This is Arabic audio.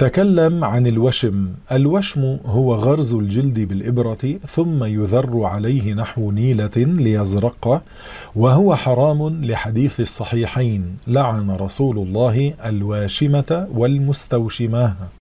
تكلم عن الوشم. الوشم هو غرز الجلد بالإبرة ثم يذر عليه نحو نيلة ليزرق، وهو حرام لحديث الصحيحين: لعن رسول الله الواشمة والمستوشمة.